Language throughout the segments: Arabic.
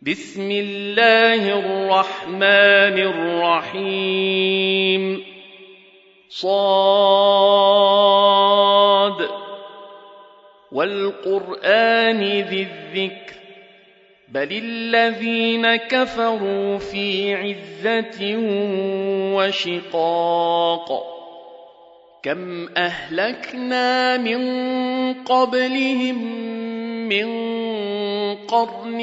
بسم الله الرحمن الرحيم صاد والقرآن ذي الذكر بل الذين كفروا في عزة وشقاق كم أهلكنا من قبلهم من قرن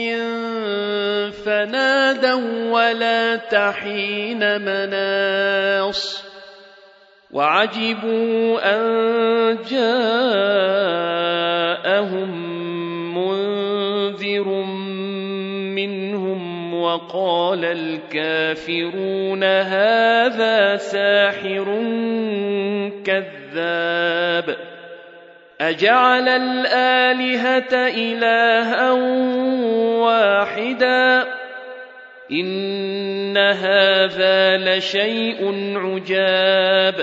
فنادوا ولا تحين مناص وعجبوا أن جاءهم منذر منهم وقال الكافرون هذا ساحر كذاب أجعل الآلهة إلها واحدا إن هذا لشيء عجاب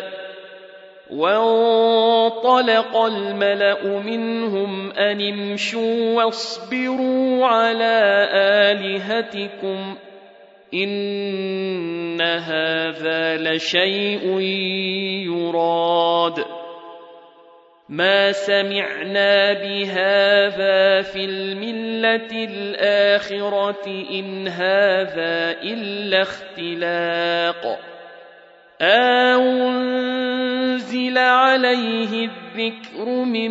وانطلق الملأ منهم أن امشوا واصبروا على آلهتكم إن هذا لشيء يراد ما سمعنا بهذا في الملة الآخرة إن هذا إلا اختلاق أنزل عليه الذكر من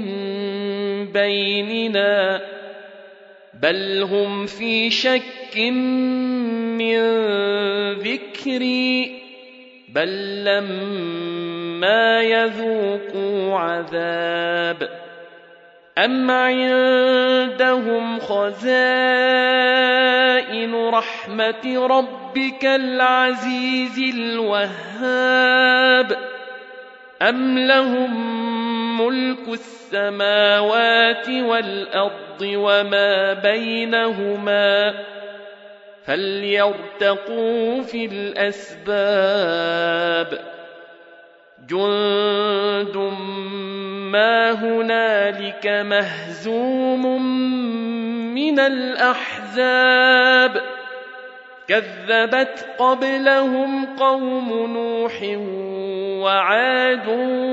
بيننا بل هم في شك من ذكري بل لما يذوقوا عذاب أم عندهم خزائن رحمة ربك العزيز الوهاب أم لهم ملك السماوات والأرض وما بينهما فليرتقوا في الأسباب جند ما هنالك مهزوم من الأحزاب كذبت قبلهم قوم نوح وعاد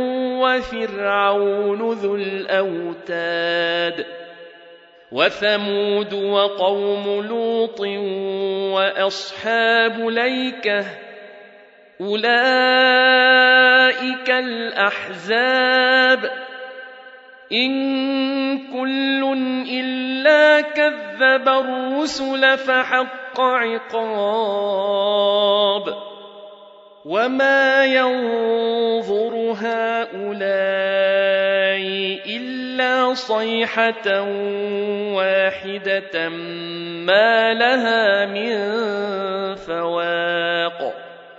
وفرعون ذو الأوتاد وثمود وقوم لوط وأصحاب الأيكة أولئك الأحزاب إن كل إلا كذب الرسل فحق عقاب وما ينظر هؤلاء إلا صيحة واحدة ما لها من فواق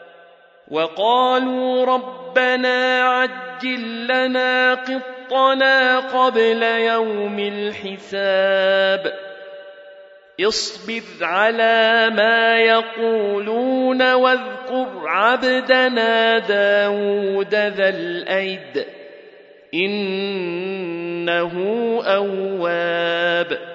وقالوا ربنا عجل لنا قطنا قبل يوم الحساب اصبر على ما يقولون واذكر عبدنا داود ذا الأيد إنه أواب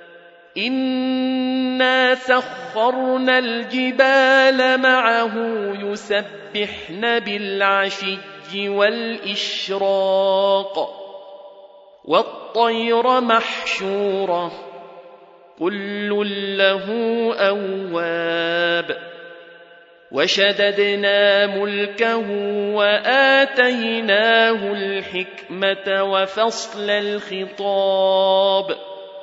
إنا سخرنا الجبال معه يسبحن بالعشي والإشراق والطير محشورة كل له أواب وشددنا ملكه وآتيناه الحكمة وفصل الخطاب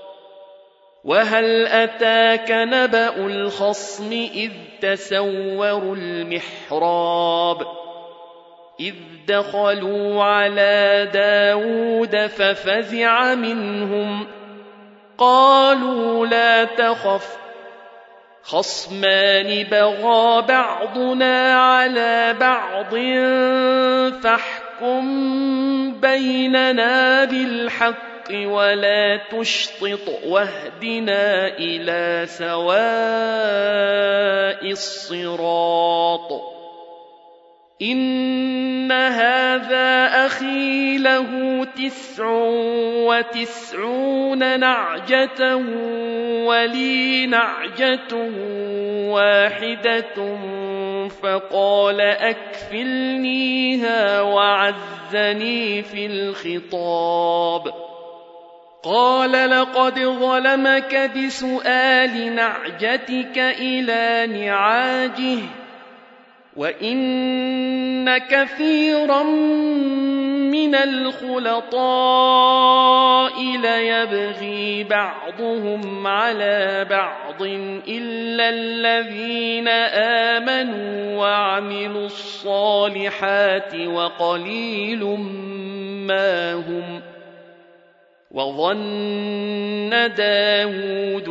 وهل أتاك نبأ الخصم إذ تسوروا المحراب إذ دخلوا على داود ففزع منهم قالوا لا تخف خصمان بغى بعضنا على بعض فاحكم بيننا بالحق ولا تشطط واهدنا إلى سواء الصراط إن هذا أخي له 99 نعجة ولي نعجة واحدة فقال أكفلنيها وعزني في الخطاب. قال لقد ظلمك بسؤال نعجتك إلى نعاجه وإن كثيرا من الخلطاء ليبغي بعضهم على بعض إلا الذين آمنوا وعملوا الصالحات وقليل ما هم. وظن داود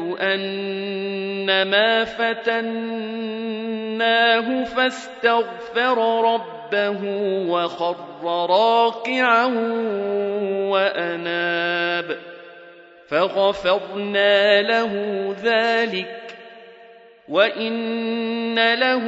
أنما فتناه فاستغفر ربه وخر راكعا وأناب فغفرنا له ذلك وإن له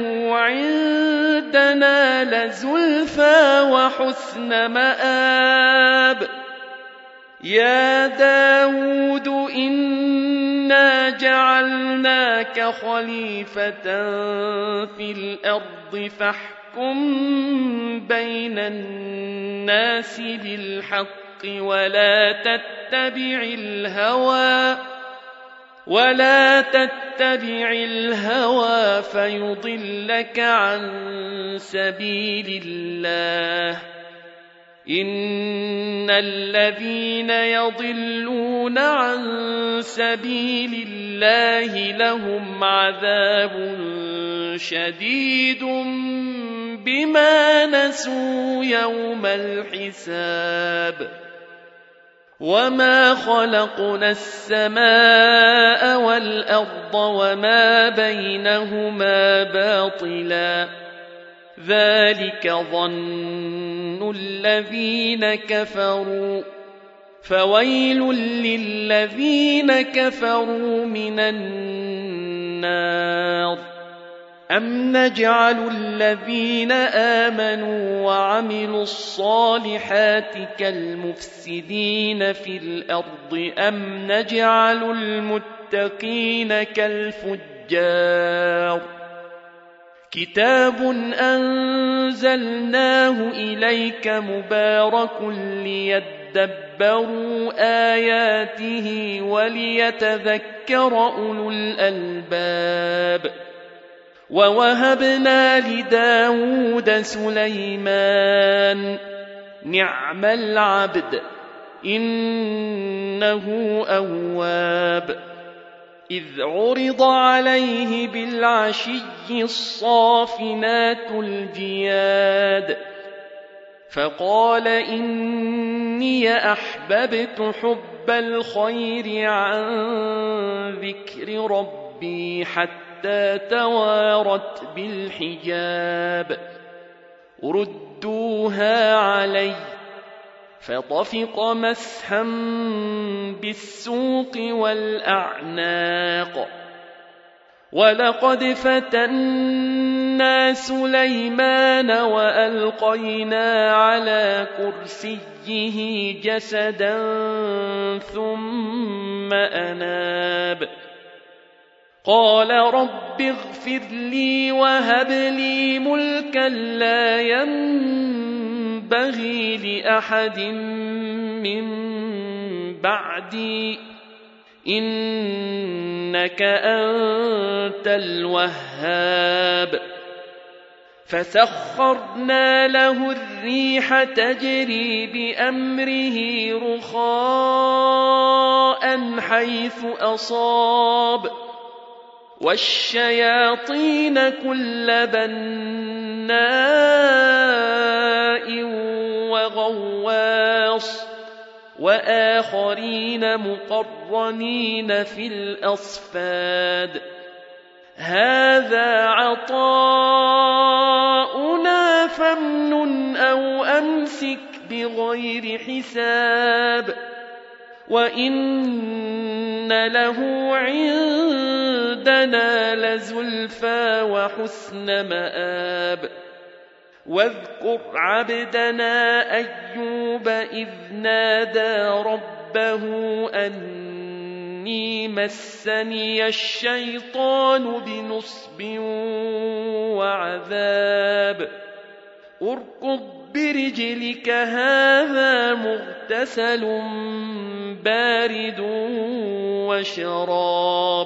عندنا لزلفى وحسن مآب. يا داود إنا جعلناك خليفة في الأرض فاحكم بين الناس بالحق ولا تتبع الهوى فيضلك عن سبيل الله. إن الذين يضلون عن سبيل الله لهم عذاب شديد بما نسوا يوم الحساب. وما خلقنا السماء والأرض وما بينهما باطلا ذلك ظن الذين كفروا فويل للذين كفروا من النار. أم نجعل الذين آمنوا وعملوا الصالحات كالمفسدين في الأرض أم نجعل المتقين كالفجار. كتاب أنزلناه إليك مبارك ليدبروا آياته وليتذكر أولو الألباب. ووهبنا لداود سليمان نعم العبد إنه أواب. إذ عرض عليه بالعشي الصافنات الجياد فقال إني أحببت حب الخير عن ذكر ربي حتى توارت بالحجاب. ردوها علي فطفق مسحا بالسوق والأعناق. ولقد فتنا سليمان وألقينا على كرسيه جسدا ثم أناب. قال رب اغفر لي وهب لي ملكا لا ينبغي لأحد من بعدي إنك أنت الوهاب. فسخرنا له الريح تجري بأمره رخاء حيث أصاب والشياطين كل بناء وغواص وآخرين مقرنين في الأصفاد. هذا عطاؤنا فامنن أو أمسك بغير حساب وإن له عندنا لزلفى وحسن مآب. واذكر عبدنا أيوب إذ نادى ربه أني مسني الشيطان بنصب وعذاب اركض برجلك هذا مغتسل بارد وشراب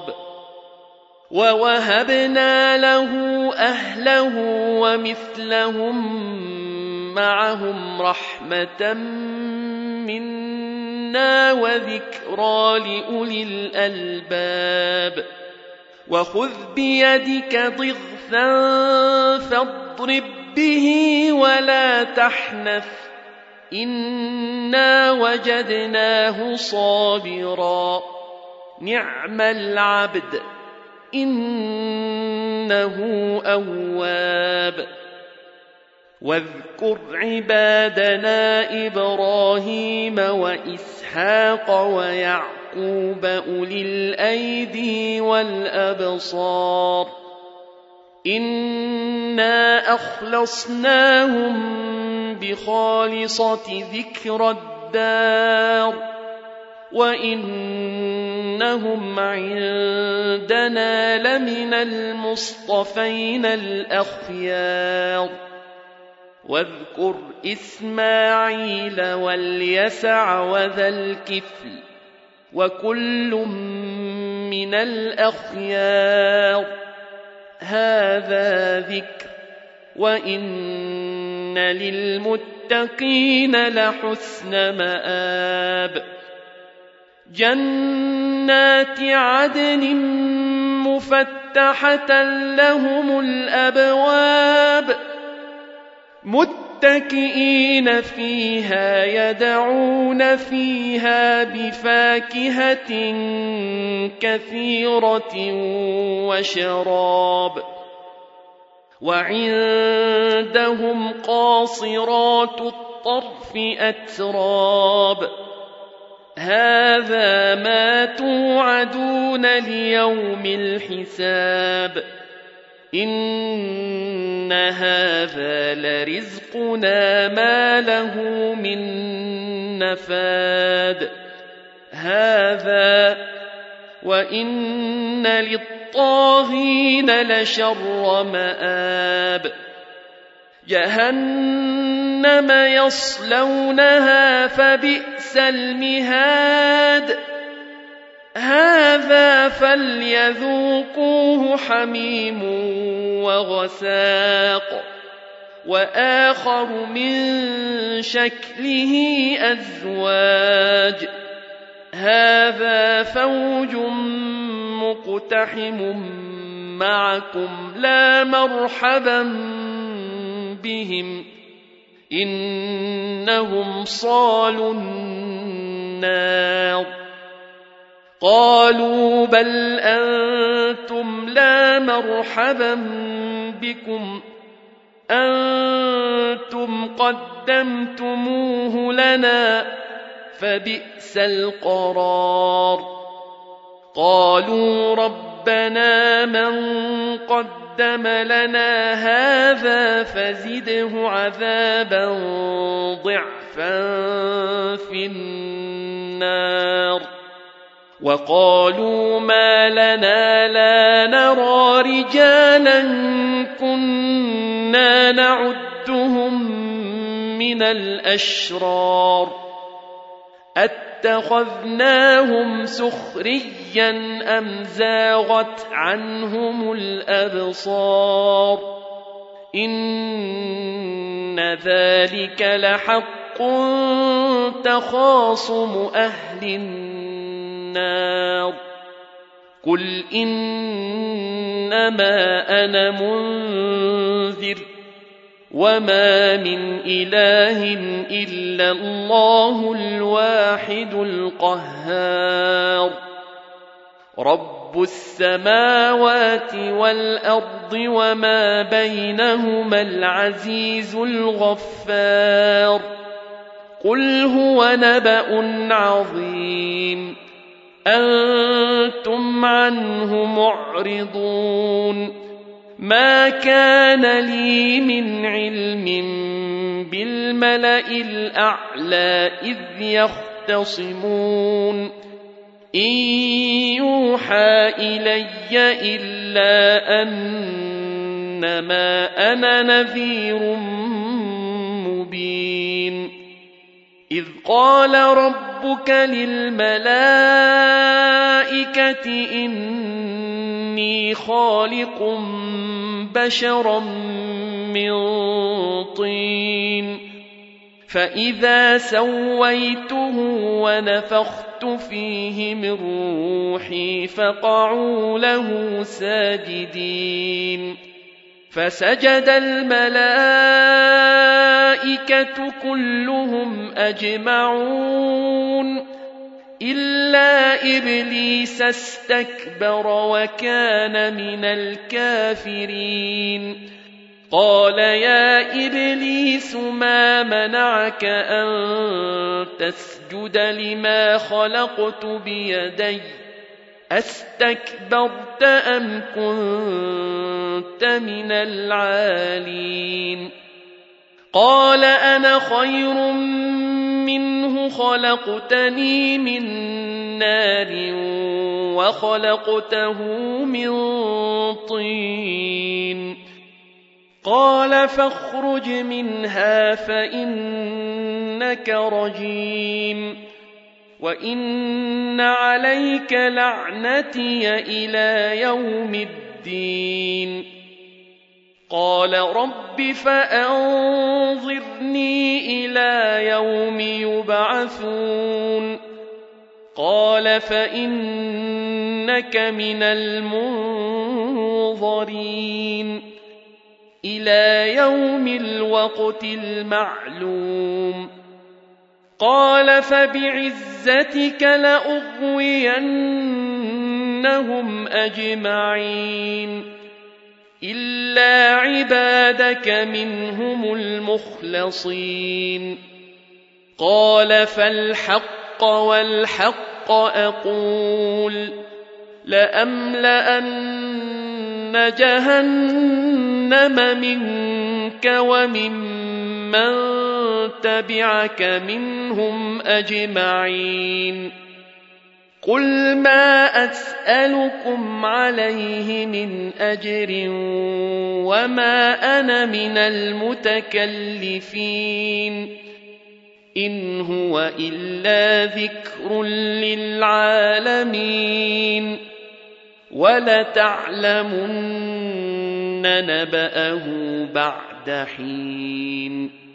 ووهبنا له أهله ومثلهم معهم رحمة منا وذكرى لأولي الألباب وخذ بيدك ضغثا فاضرب به ولا تحنث إنا وجدناه صابرا نعم العبد إنه أواب واذكر عبادنا إبراهيم وإسحاق ويعقوب أولي الأيدي والأبصار إنا أخلصناهم بخالصة ذكر الدار وإنهم عندنا لمن المصطفين الأخيار واذكر إسماعيل واليسع وذا الكفل وكل من الأخيار هذا ذكر وإن للمتقين لحسن مآب جنات عدن مفتحة لهم الأبواب متكئين فيها يدعون فيها بفاكهة كثيرة وشراب وعندهم قاصرات الطرف أتراب هذا ما توعدون ليوم الحساب إن هذا لرزقنا ما له من نفاد هذا وإن للطاغين لشر مآب جهنم يصلونها فبئس المهاد هذا فليذوقوه حميم وغساق وآخر من شكله أزواج هذا فوج مقتحم معكم لا مرحبا بهم إنهم صالوا النار قالوا بل أنتم لا مرحبا بكم أنتم قدمتموه لنا فبئس القرار قالوا ربنا من قدم لنا هذا فزده عذابا ضعفا في النار وقالوا ما لنا لا نرى رجالا كنا نعدهم من الأشرار أتخذناهم سخريا أم زاغت عنهم الأبصار إن ذلك لحق تخاصم أهل النار قل إنما أنا منذر وما من إله إلا الله الواحد القهار رب السماوات والأرض وما بينهما العزيز الغفار قل هو نبأ عظيم أنتم عنه معرضون ما كان لي من علم بالملأ الأعلى إذ يختصمون إن يوحى إلي إلا أنما أنا نذير مبين إذ قال ربك للملائكة إني خالق بشرا من طين فإذا سويته ونفخت فيه من روحي فقعوا له ساجدين فسجد الملائكة كلهم أجمعون إلا إبليس استكبر وكان من الكافرين قال يا إبليس ما منعك أن تسجد لما خلقت بيدي أستكبرت أم كنت من العالين قال أنا خير منه خلقتني من نار وخلقته من طين قال فاخرج منها فإنك رجيم وإن عليك لعنتي إلى يوم الدين قال رب فأنظرني إلى يوم يبعثون قال فإنك من المنظرين إلى يوم الوقت المعلوم قال فبعزتك لأغوينهم أجمعين إلا عبادك منهم المخلصين قال فالحق والحق أقول لأملأن جهنم منك وممن تبعك منهم أجمعين قل ما أسألكم عليه من أجر وما أنا من المتكلفين إن هو إلا ذكر للعالمين ولتعلمن نبأه بعد حين